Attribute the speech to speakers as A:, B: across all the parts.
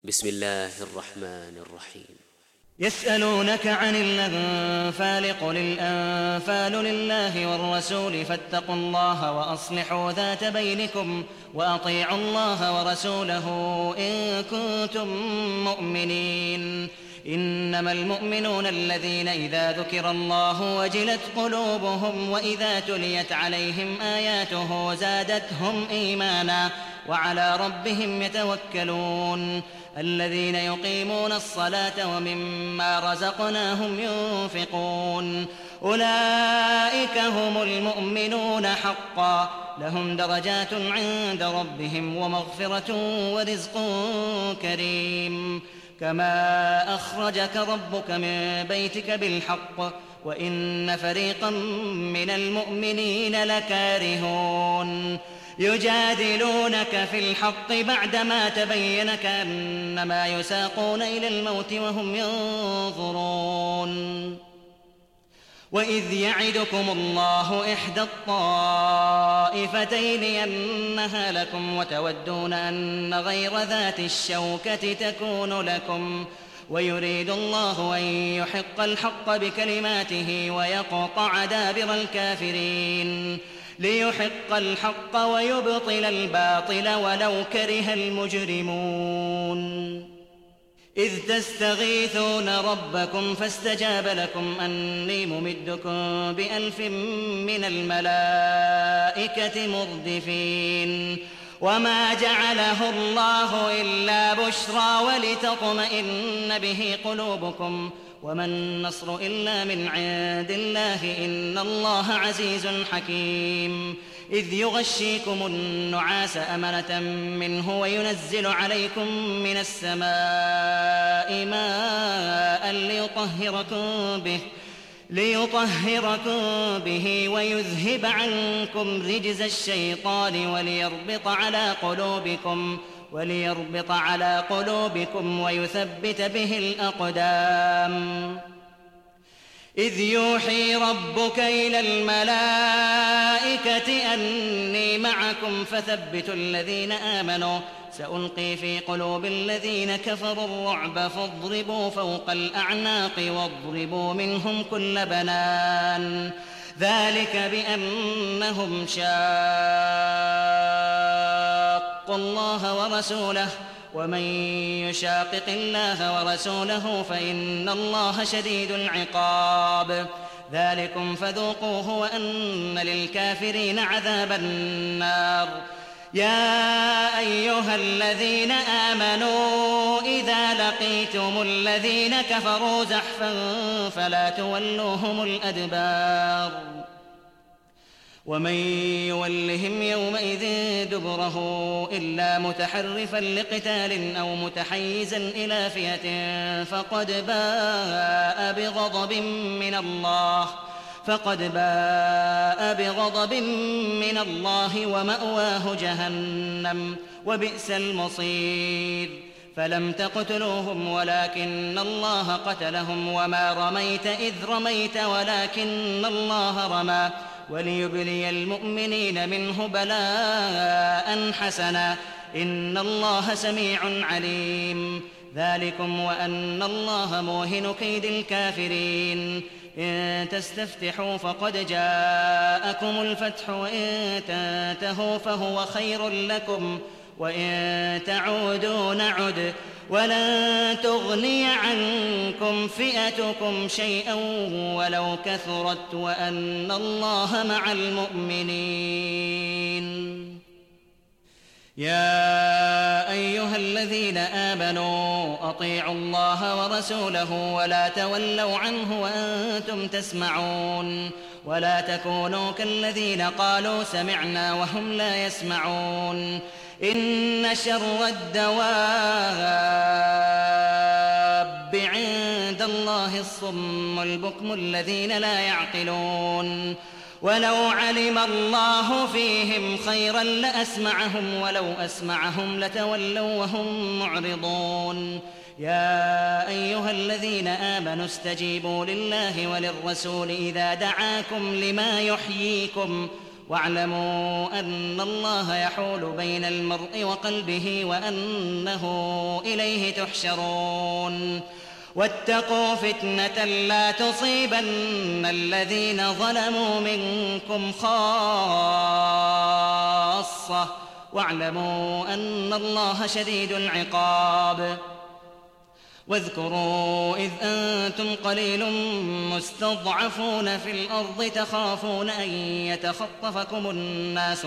A: بسم الله الرحمن الرحيم.
B: يسألونك عن الأنفال قل الأنفال لله والرسول فاتقوا الله وأصلحوا ذات بينكم وأطيعوا الله ورسوله إن كنتم مؤمنين. إنما المؤمنون الذين إذا ذكر الله وجلت قلوبهم وإذا تليت عليهم آياته زادتهم إيمانا وعلى ربهم يتوكلون. الذين يقيمون الصلاة ومما رزقناهم ينفقون أولئك هم المؤمنون حقا لهم درجات عند ربهم ومغفرة ورزق كريم. كما أخرجك ربك من بيتك بالحق وإن فريقا من المؤمنين لكارهون. يجادلونك في الحق بعدما تبين كأنما يساقون إلى الموت وهم ينظرون. وإذ يعدكم الله إحدى الطائفتين أنها لكم وتودون أن غير ذات الشوكة تكون لكم ويريد الله أن يحق الحق بكلماته ويقطع دابر الكافرين ليحق الحق ويبطل الباطل ولو كره المجرمون. إذ تستغيثون ربكم فاستجاب لكم أني ممدكم ب1000 من الملائكة مردفين. وما جعله الله إلا بشرى ولتطمئن به قلوبكم وما النصر إلا من عند الله إن الله عزيز حكيم. إذ يغشيكم النعاس أمنة منه وينزل عليكم من السماء ماء ليطهركم به ويذهب عنكم رجز الشيطان وليربط على قلوبكم ويثبت به الأقدام. إذ يوحي ربك إلى الملائكة أني معكم فثبتوا الذين آمنوا سألقي في قلوب الذين كفروا الرعب فاضربوا فوق الأعناق واضربوا منهم كل بنان. ذلك بأنهم شاقوا الله ورسوله ومن يشاقق الله ورسوله فإن الله شديد العقاب. ذلكم فذوقوه وأن للكافرين عذاب النار. يا أيها الذين آمنوا إذا لقيتم الذين كفروا زحفا فلا تولوهم الأدبار. ومن يولهم يومئذ دبره إلا متحرفا لقتال أو متحيزا إلى فئة فقد باء بغضب من الله ومأواه جهنم وبئس المصير. فلم تقتلوهم ولكن الله قتلهم وما رميت إذ رميت ولكن الله رمى وليبلي المؤمنين منه بلاء حسنا إن الله سميع عليم. ذلكم وأن الله موهن كيد الكافرين. إن تستفتحوا فقد جاءكم الفتح وإن تنتهوا فهو خير لكم وإن تعودوا نعد ولن تغني عنكم فئتكم شيئا ولو كثرت وأن الله مع المؤمنين. يا أيها الذين آمنوا أطيعوا الله ورسوله ولا تولوا عنه وأنتم تسمعون. ولا تكونوا كالذين قالوا سمعنا وهم لا يسمعون. إن شر الدواب عند الله الصم البكم الذين لا يعقلون. ولو علم الله فيهم خيرا لأسمعهم ولو أسمعهم لتولوا وهم معرضون. يا أيها الذين آمنوا استجيبوا لله وللرسول إذا دعاكم لما يحييكم واعلموا أن الله يحول بين المرء وقلبه وأنه إليه تحشرون واتقوا فتنة لا تصيبن الذين ظلموا منكم خاصة واعلموا أن الله شديد العقاب واذكروا إذ أنتم قليل مستضعفون في الأرض تخافون أن يتخطفكم الناس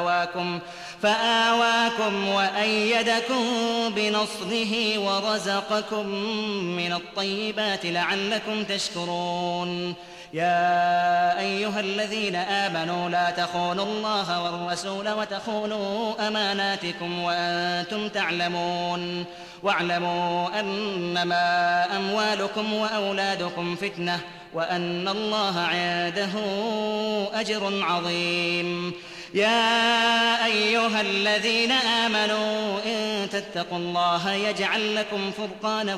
B: فآواكم وأيدكم بنصره ورزقكم من الطيبات لعلكم تشكرون يا أيها الذين آمنوا لا تخونوا الله والرسول وتخونوا أماناتكم وأنتم تعلمون واعلموا أنما أموالكم وأولادكم فتنة وأن الله عنده أجر عظيم يا أيها الذين آمنوا إن تتقوا الله يجعل لكم فرقانا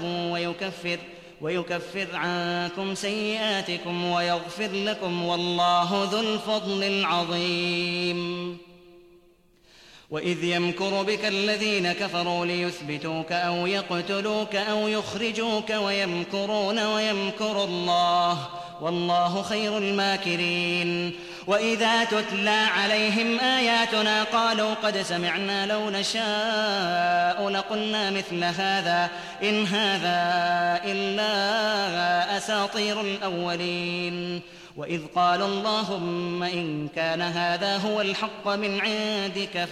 B: ويكفر عنكم سيئاتكم ويغفر لكم والله ذو الفضل العظيم وإذ يمكر بك الذين كفروا ليثبتوك أو يقتلوك أو يخرجوك ويمكرون ويمكر الله والله خير الماكرين وإذا تتلى عليهم آياتنا قالوا قد سمعنا لو نشاء لقلنا مثل هذا إن هذا إلا أساطير الأولين وإذ قال اللهم إن كان هذا هو الحق من عندك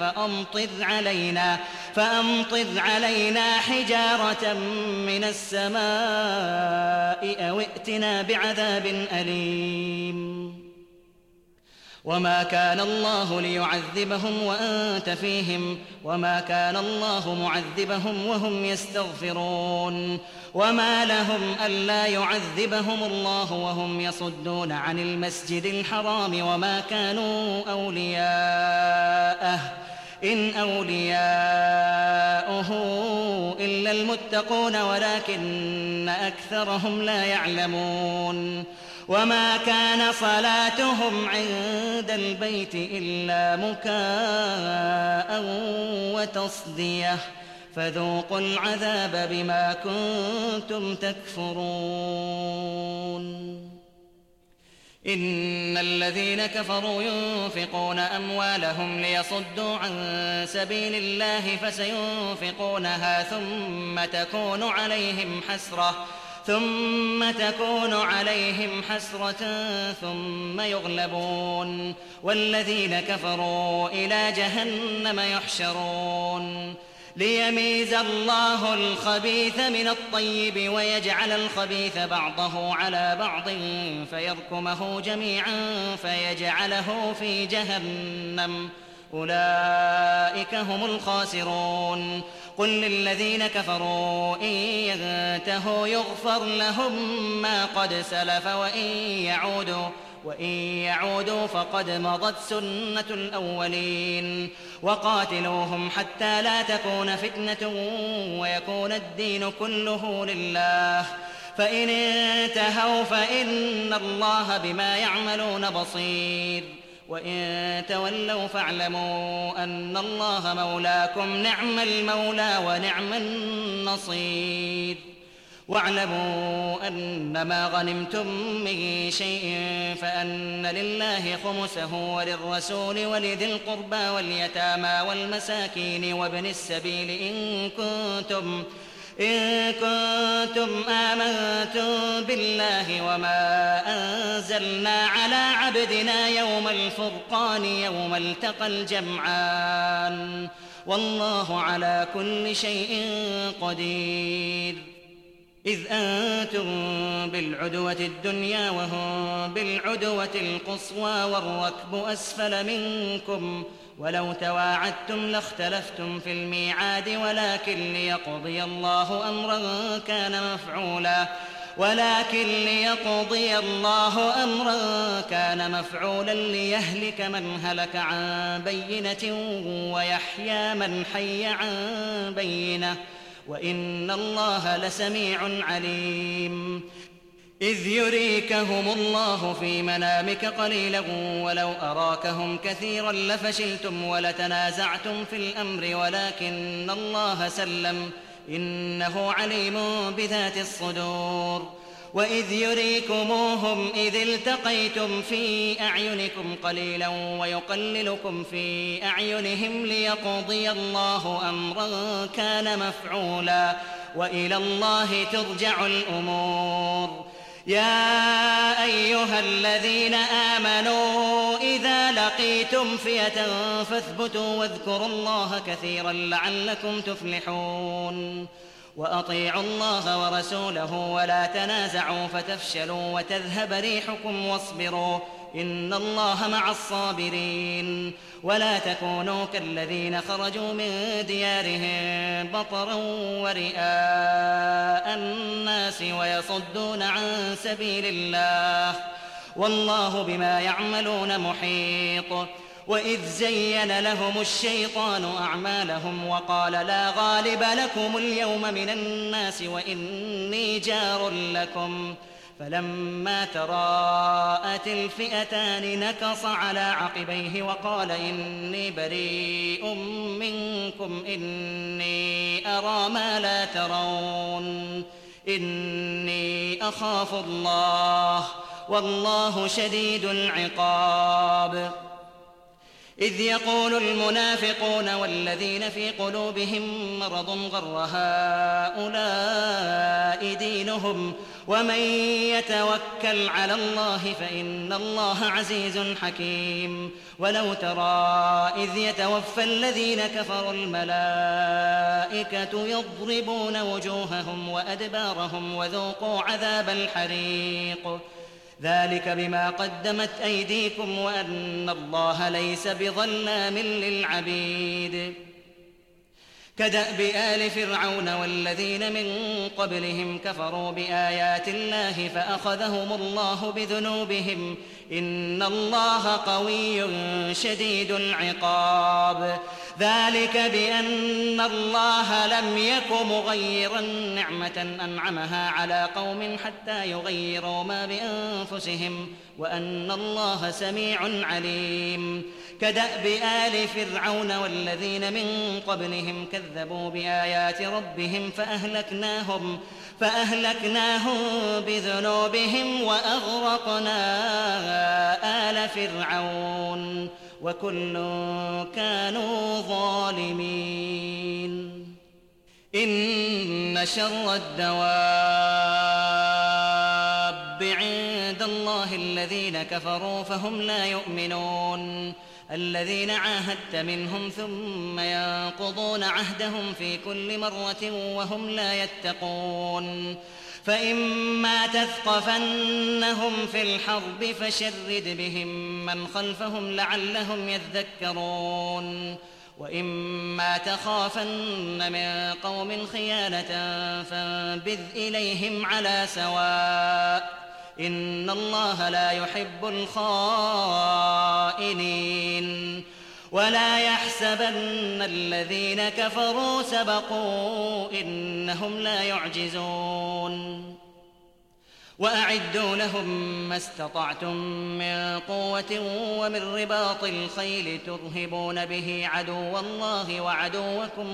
B: فأمطر علينا حجارة من السماء أو ائتنا بعذاب أليم وما كان الله ليعذبهم وأنت فيهم وما كان الله معذبهم وهم يستغفرون وما لهم ألا يعذبهم الله وهم يصدون عن المسجد الحرام وما كانوا أولياءه إن أولياؤه إلا المتقون ولكن أكثرهم لا يعلمون وما كان صلاتهم عند البيت إلا مكاء وتصدية فذوقوا العذاب بما كنتم تكفرون إن الذين كفروا ينفقون أموالهم ليصدوا عن سبيل الله فسينفقونها ثم تكون عليهم حسرة ثم يغلبون والذين كفروا إلى جهنم يحشرون ليميز الله الخبيث من الطيب ويجعل الخبيث بعضه على بعض فيركمه جميعا فيجعله في جهنم أولئك هم الخاسرون قل للذين كفروا إن ينتهوا يغفر لهم ما قد سلف وإن يعودوا فقد مضت سنة الأولين وقاتلوهم حتى لا تكون فتنة ويكون الدين كله لله فإن انتهوا فإن الله بما يعملون بصير وإن تولوا فاعلموا أن الله مولاكم نعم المولى ونعم النصير واعلموا أنما غنمتم من شيء فأن لله خمسه وللرسول ولذي القربى واليتامى والمساكين وابن السبيل إن كنتم آمنتم بالله وما أنزلنا على عبدنا يوم الفرقان يوم التقى الجمعان والله على كل شيء قدير إذ أنتم بالعدوة الدنيا وهم بالعدوة القصوى والركب أسفل منكم ولو تواعدتم لاختلفتم في الميعاد ولكن ليقضي الله أمرا كان مفعولا ليهلك من هلك عن بينة ويحيى من حي عن بينة وإن الله لسميع عليم إذ يريكهم الله في منامك قليلا ولو أراكهم كثيرا لفشلتم ولتنازعتم في الأمر ولكن الله سلم إنه عليم بذات الصدور وإذ يريكموهم إذ التقيتم في أعينكم قليلا ويقللكم في أعينهم ليقضي الله أمرا كان مفعولا وإلى الله ترجع الأمور يا أيها الذين آمنوا إذا لقيتم فئة فاثبتوا واذكروا الله كثيرا لعلكم تفلحون وأطيعوا الله ورسوله ولا تنازعوا فتفشلوا وتذهب ريحكم واصبروا إن الله مع الصابرين ولا تكونوا كالذين خرجوا من ديارهم بطرا ورئاء الناس ويصدون عن سبيل الله والله بما يعملون محيط وإذ زين لهم الشيطان أعمالهم وقال لا غالب لكم اليوم من الناس وإني جار لكم فلما تراءت الفئتان نكص على عقبيه وقال إني بريء منكم إني أرى ما لا ترون إني أخاف الله والله شديد العقاب إذ يقول المنافقون والذين في قلوبهم مرض غر هؤلاء دينهم ومن يتوكل على الله فإن الله عزيز حكيم ولو ترى إذ يتوفى الذين كفروا الملائكة يضربون وجوههم وأدبارهم وذوقوا عذاب الحريق ذلك بما قدمت أيديكم وأن الله ليس بظلام للعبيد كدأب آل فرعون والذين من قبلهم كفروا بآيات الله فأخذهم الله بذنوبهم إن الله قوي شديد العقاب ذلك بأن الله لم يك مغيرا نعمة أنعمها على قوم حتى يغيروا ما بأنفسهم وأن الله سميع عليم كدأب آل فرعون والذين من قبلهم كذبوا بآيات ربهم فأهلكناهم بذنوبهم وأغرقنا آل فرعون وكل كانوا ظالمين إن شر الدواب عند الله الذين كفروا فهم لا يؤمنون الذين عاهدت منهم ثم ينقضون عهدهم في كل مرة وهم لا يتقون فإما تثقفنهم في الحرب فشرد بهم من خلفهم لعلهم يذكرون وإما تخافن من قوم خيانة فانبذ إليهم على سواء إن الله لا يحب الخائنين ولا يحسبن الذين كفروا سبقوا إنهم لا يعجزون وأعدوا لهم ما استطعتم من قوة ومن رباط الخيل ترهبون به عدو الله وعدوكم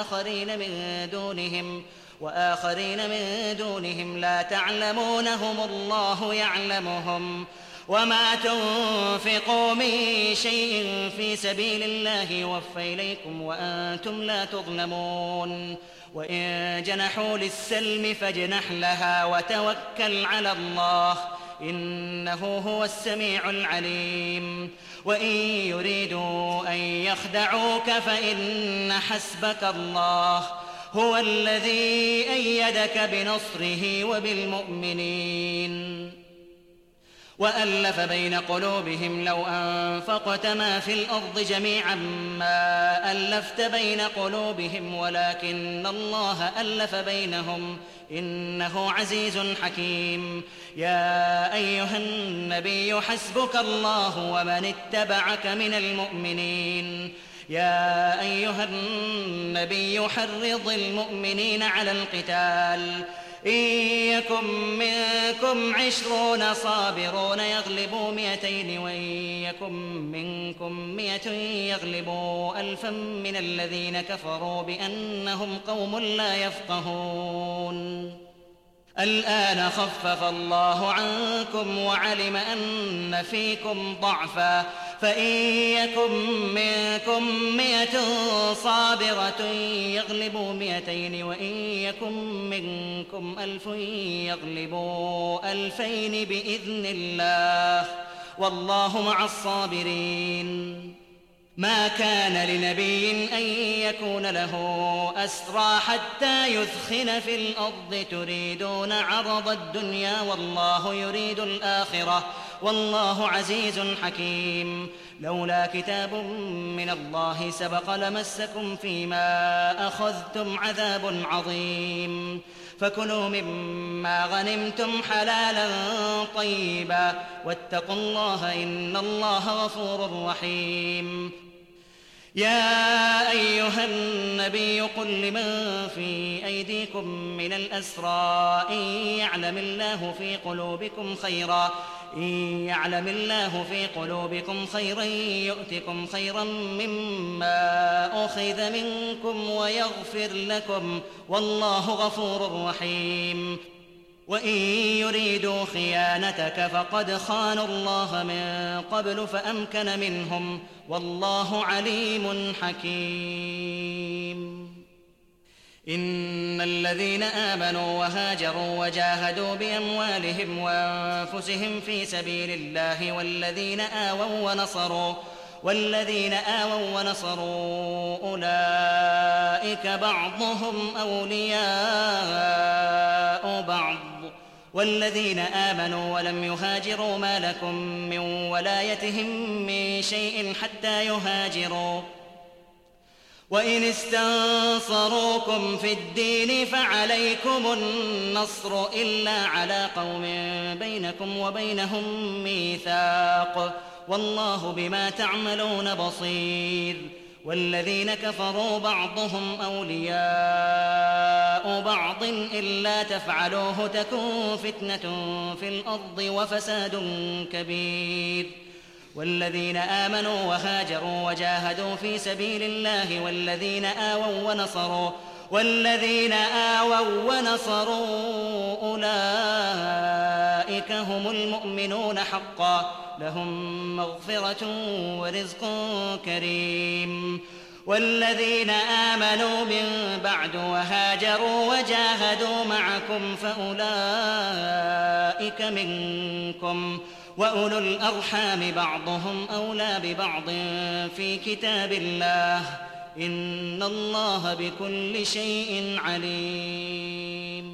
B: وآخرين من دونهم لا تعلمونهم الله يعلمهم وما تنفقوا من شيء في سبيل الله يوفى إليكم وأنتم لا تظلمون وإن جنحوا للسلم فاجنح لها وتوكل على الله إنه هو السميع العليم وإن يريدوا أن يخدعوك فإن حسبك الله هو الذي أيدك بنصره وبالمؤمنين وألف بين قلوبهم لو أنفقت ما في الأرض جميعا ما ألفت بين قلوبهم ولكن الله ألف بينهم إنه عزيز حكيم يا أيها النبي حسبك الله ومن اتبعك من المؤمنين يا أيها النبي حرض المؤمنين على القتال إن يكن منكم 20 صابرون يغلبوا 200 وإن يكن منكم 100 يغلبوا 1000 من الذين كفروا بأنهم قوم لا يفقهون. الآن خفف الله عنكم وعلم أن فيكم ضعفا فإن يكن منكم 100 صابرة يغلبوا 200 وإن يكن منكم 1000 يغلبوا 2000 بإذن الله والله مع الصابرين. ما كان لنبي أن يكون له أسرى حتى يثخن في الأرض تريدون عرض الدنيا والله يريد الآخرة والله عزيز حكيم. لولا كتاب من الله سبق لمسكم فيما أخذتم عذاب عظيم. فكلوا مما غنمتم حلالا طيبا واتقوا الله إن الله غفور رحيم. يا أيها النبي قل لمن في أيديكم من الأسرى إن يعلم الله في قلوبكم خيرا يؤتكم خيرا مما أخذ منكم ويغفر لكم والله غفور رحيم. وإن يريدوا خيانتك فقد خانوا الله من قبل فأمكن منهم والله عليم حكيم. إن الذين آمنوا وهاجروا وجاهدوا بأموالهم وأنفسهم في سبيل الله والذين آووا ونصروا أولئك بعضهم أولياء بعض والذين آمنوا ولم يهاجروا ما لكم من ولايتهم من شيء حتى يهاجروا وإن استنصروكم في الدين فعليكم النصر إلا على قوم بينكم وبينهم ميثاق والله بما تعملون بصير. والذين كفروا بعضهم أولياء بعض إلا تفعلوه تكن فتنة في الأرض وفساد كبير. والذين آمنوا وهاجروا وجاهدوا في سبيل الله والذين آووا ونصروا أولئك هم المؤمنون حقا لهم مغفرة ورزق كريم. والذين آمنوا من بعد وهاجروا وجاهدوا معكم فأولئك منكم وأولو الأرحام بعضهم أولى ببعض في كتاب الله إن الله بكل شيء عليم.